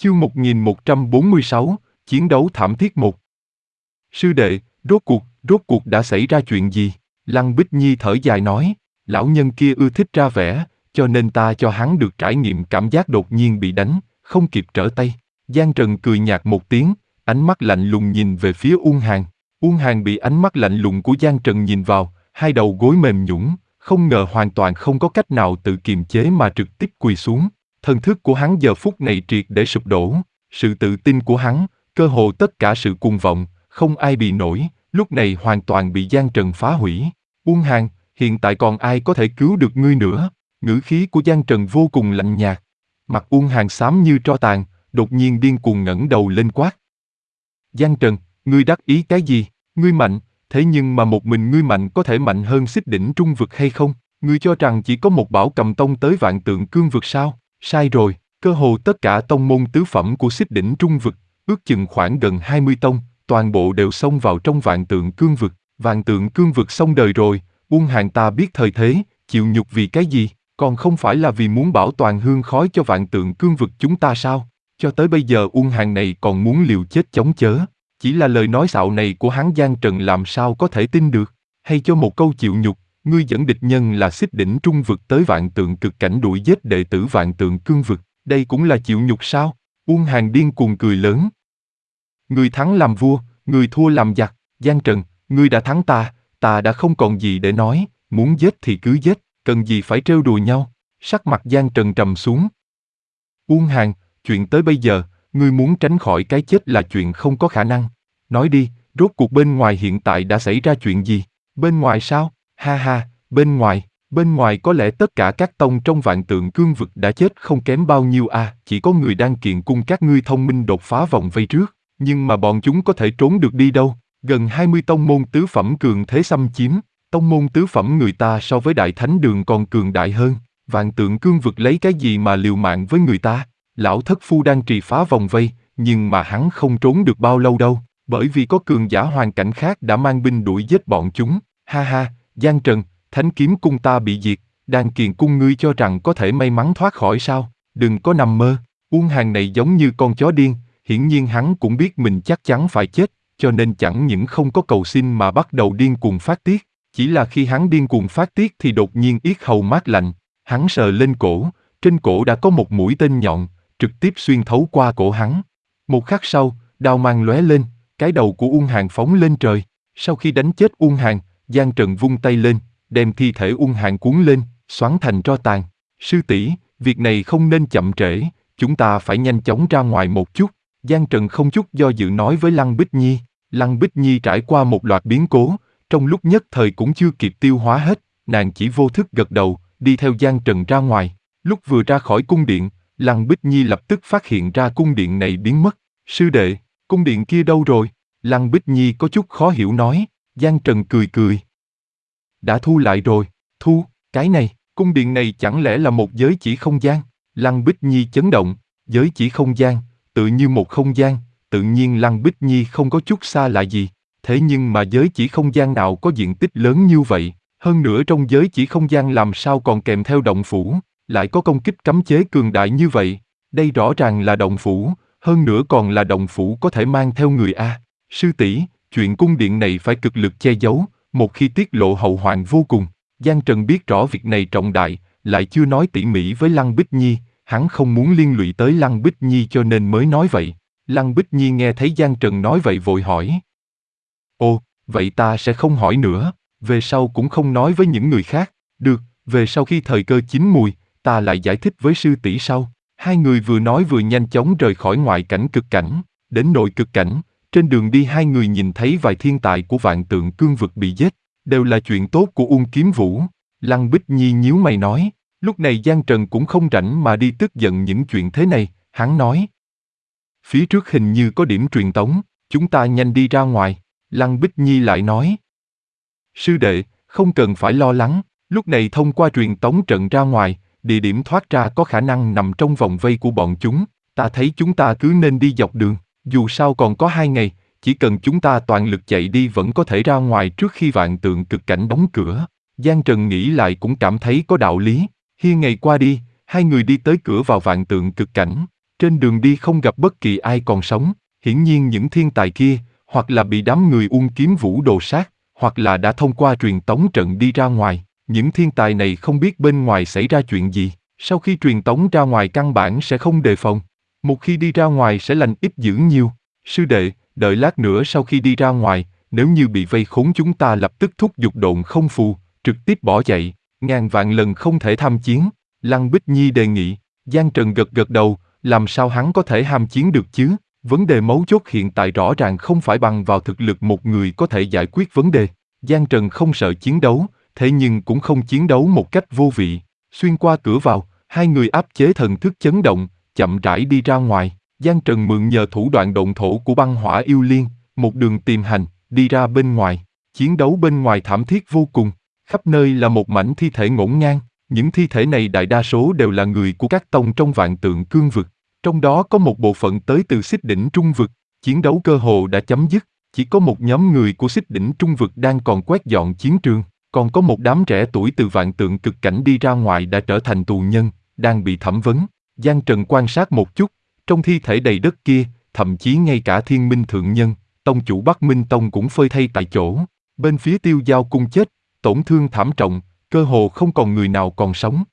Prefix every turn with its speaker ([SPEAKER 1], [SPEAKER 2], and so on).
[SPEAKER 1] Chương 1146, Chiến đấu thảm thiết 1. Sư đệ, rốt cuộc đã xảy ra chuyện gì? Lăng Bích Nhi thở dài nói, lão nhân kia ưa thích ra vẻ, cho nên ta cho hắn được trải nghiệm cảm giác đột nhiên bị đánh, không kịp trở tay. Giang Trần cười nhạt một tiếng, ánh mắt lạnh lùng nhìn về phía Uông Hàn. Uông Hàn bị ánh mắt lạnh lùng của Giang Trần nhìn vào, hai đầu gối mềm nhũn, không ngờ hoàn toàn không có cách nào tự kiềm chế mà trực tiếp quỳ xuống. Thần thức của hắn giờ phút này triệt để sụp đổ, sự tự tin của hắn, cơ hồ tất cả sự cuồng vọng, không ai bị nổi, lúc này hoàn toàn bị Giang Trần phá hủy. Uông Hàn, hiện tại còn ai có thể cứu được ngươi nữa? Ngữ khí của Giang Trần vô cùng lạnh nhạt. Mặt Uông Hàn xám như tro tàn, đột nhiên điên cuồng ngẩng đầu lên quát. Giang Trần, ngươi đắc ý cái gì? Ngươi mạnh, thế nhưng mà một mình ngươi mạnh có thể mạnh hơn Xích Đỉnh Trung Vực hay không? Ngươi cho rằng chỉ có một Bảo Cầm Tông tới Vạn Tượng Cương Vực sao? Sai rồi, cơ hồ tất cả tông môn tứ phẩm của Xích Đỉnh Trung Vực, ước chừng khoảng gần 20 tông, toàn bộ đều xông vào trong Vạn Tượng Cương Vực. Vạn Tượng Cương Vực xong đời rồi, Uông Hàn ta biết thời thế, chịu nhục vì cái gì? Còn không phải là vì muốn bảo toàn hương khói cho Vạn Tượng Cương Vực chúng ta sao? Cho tới bây giờ Uông Hàn này còn muốn liều chết chống chớ. Chỉ là lời nói xạo này của hắn Giang Trần làm sao có thể tin được? Hay cho một câu chịu nhục, ngươi dẫn địch nhân là Xích Đỉnh Trung Vực tới Vạn Tượng Cực Cảnh đuổi giết đệ tử Vạn Tượng Cương Vực, đây cũng là chịu nhục sao? Uông Hàn điên cuồng cười lớn. Ngươi thắng làm vua, ngươi thua làm giặc. Giang Trần, ngươi đã thắng ta đã không còn gì để nói, muốn giết thì cứ giết, cần gì phải trêu đùa nhau. Sắc mặt Giang Trần trầm xuống. Uông Hàn, chuyện tới bây giờ, ngươi muốn tránh khỏi cái chết là chuyện không có khả năng. Nói đi, rốt cuộc bên ngoài hiện tại đã xảy ra chuyện gì? Bên ngoài sao? Ha ha, bên ngoài có lẽ tất cả các tông trong Vạn Tượng Cương Vực đã chết không kém bao nhiêu à, chỉ có người đang kiện cung các ngươi thông minh đột phá vòng vây trước, nhưng mà bọn chúng có thể trốn được đi đâu? Gần 20 tông môn tứ phẩm cường thế xâm chiếm, tông môn tứ phẩm người ta so với Đại Thánh Đường còn cường đại hơn, Vạn Tượng Cương Vực lấy cái gì mà liều mạng với người ta? Lão thất phu đang trì phá vòng vây, nhưng mà hắn không trốn được bao lâu đâu, bởi vì có cường giả hoàn cảnh khác đã mang binh đuổi giết bọn chúng. Ha ha, Giang Trần, Thánh Kiếm Cung ta bị diệt, Đan Kiền Cung ngươi cho rằng có thể may mắn thoát khỏi sao? Đừng có nằm mơ. Uông Hàn này giống như con chó điên, hiển nhiên hắn cũng biết mình chắc chắn phải chết, cho nên chẳng những không có cầu xin mà bắt đầu điên cuồng phát tiết. Chỉ là khi hắn điên cuồng phát tiết thì đột nhiên yết hầu mát lạnh, hắn sờ lên cổ, trên cổ đã có một mũi tên nhọn, trực tiếp xuyên thấu qua cổ hắn. Một khắc sau, đao mang lóe lên, cái đầu của Uông Hàn phóng lên trời. Sau khi đánh chết Uông Hàn, Giang Trần vung tay lên, đem thi thể Uông Hàn cuốn lên, xoắn thành tro tàn. Sư tỷ, việc này không nên chậm trễ, chúng ta phải nhanh chóng ra ngoài một chút. Giang Trần không chút do dự nói với Lăng Bích Nhi. Lăng Bích Nhi trải qua một loạt biến cố, trong lúc nhất thời cũng chưa kịp tiêu hóa hết, nàng chỉ vô thức gật đầu, đi theo Giang Trần ra ngoài. Lúc vừa ra khỏi cung điện, Lăng Bích Nhi lập tức phát hiện ra cung điện này biến mất. Sư đệ, cung điện kia đâu rồi? Lăng Bích Nhi có chút khó hiểu nói. Giang Trần cười cười. Đã thu lại rồi. Thu, cái này, cung điện này chẳng lẽ là một giới chỉ không gian? Lăng Bích Nhi chấn động, giới chỉ không gian, tự như một không gian, tự nhiên Lăng Bích Nhi không có chút xa lạ gì. Thế nhưng mà giới chỉ không gian nào có diện tích lớn như vậy? Hơn nữa trong giới chỉ không gian làm sao còn kèm theo động phủ, lại có công kích cấm chế cường đại như vậy? Đây rõ ràng là động phủ, hơn nữa còn là động phủ có thể mang theo người a. Sư tỷ, chuyện cung điện này phải cực lực che giấu, một khi tiết lộ hậu hoạn vô cùng. Giang Trần biết rõ việc này trọng đại, lại chưa nói tỉ mỉ với Lăng Bích Nhi, hắn không muốn liên lụy tới Lăng Bích Nhi cho nên mới nói vậy. Lăng Bích Nhi nghe thấy Giang Trần nói vậy vội hỏi. Ồ, vậy ta sẽ không hỏi nữa, về sau cũng không nói với những người khác. Được, về sau khi thời cơ chín mùi, ta lại giải thích với sư tỷ sau. Hai người vừa nói vừa nhanh chóng rời khỏi ngoại cảnh cực cảnh, đến nội cực cảnh. Trên đường đi hai người nhìn thấy vài thiên tài của Vạn Tượng Cương Vực bị giết, đều là chuyện tốt của Uông Kiếm Vũ. Lăng Bích Nhi nhíu mày nói, lúc này Giang Trần cũng không rảnh mà đi tức giận những chuyện thế này, hắn nói. Phía trước hình như có điểm truyền tống, chúng ta nhanh đi ra ngoài. Lăng Bích Nhi lại nói. Sư đệ, không cần phải lo lắng, lúc này thông qua truyền tống trận ra ngoài, địa điểm thoát ra có khả năng nằm trong vòng vây của bọn chúng, ta thấy chúng ta cứ nên đi dọc đường. Dù sao còn có 2 ngày, chỉ cần chúng ta toàn lực chạy đi vẫn có thể ra ngoài trước khi Vạn Tượng Cực Cảnh đóng cửa. Giang Trần nghĩ lại cũng cảm thấy có đạo lý. Hiên ngày qua đi, hai người đi tới cửa vào Vạn Tượng Cực Cảnh. Trên đường đi không gặp bất kỳ ai còn sống, hiển nhiên những thiên tài kia, hoặc là bị đám người Uông Kiếm Vũ đồ sát, hoặc là đã thông qua truyền tống trận đi ra ngoài. Những thiên tài này không biết bên ngoài xảy ra chuyện gì, sau khi truyền tống ra ngoài căn bản sẽ không đề phòng. Một khi đi ra ngoài sẽ lành ít dữ nhiều. Sư đệ, đợi lát nữa sau khi đi ra ngoài, nếu như bị vây khốn chúng ta lập tức thúc giục độn không phù, trực tiếp bỏ chạy, ngàn vạn lần không thể tham chiến. Lăng Bích Nhi đề nghị. Giang Trần gật gật đầu, làm sao hắn có thể ham chiến được chứ? Vấn đề mấu chốt hiện tại rõ ràng không phải bằng vào thực lực một người có thể giải quyết vấn đề. Giang Trần không sợ chiến đấu, thế nhưng cũng không chiến đấu một cách vô vị. Xuyên qua cửa vào, hai người áp chế thần thức chấn động, chậm rãi đi ra ngoài. Giang Trần mượn nhờ thủ đoạn độn thổ của băng hỏa yêu liên, một đường tìm hành, đi ra bên ngoài. Chiến đấu bên ngoài thảm thiết vô cùng, khắp nơi là một mảnh thi thể ngổn ngang. Những thi thể này đại đa số đều là người của các tông trong Vạn Tượng Cương vực. Trong đó có một bộ phận tới từ Xích Đỉnh Trung vực. Chiến đấu cơ hồ đã chấm dứt, chỉ có một nhóm người của Xích Đỉnh Trung vực đang còn quét dọn chiến trường. Còn có một đám trẻ tuổi từ Vạn Tượng Cực Cảnh đi ra ngoài đã trở thành tù nhân, đang bị thẩm vấn. Giang Trần quan sát một chút, trong thi thể đầy đất kia, thậm chí ngay cả Thiên Minh Thượng Nhân, tông chủ Bắc Minh Tông cũng phơi thây tại chỗ. Bên phía Tiêu Giao Cung chết, tổn thương thảm trọng, cơ hồ không còn người nào còn sống.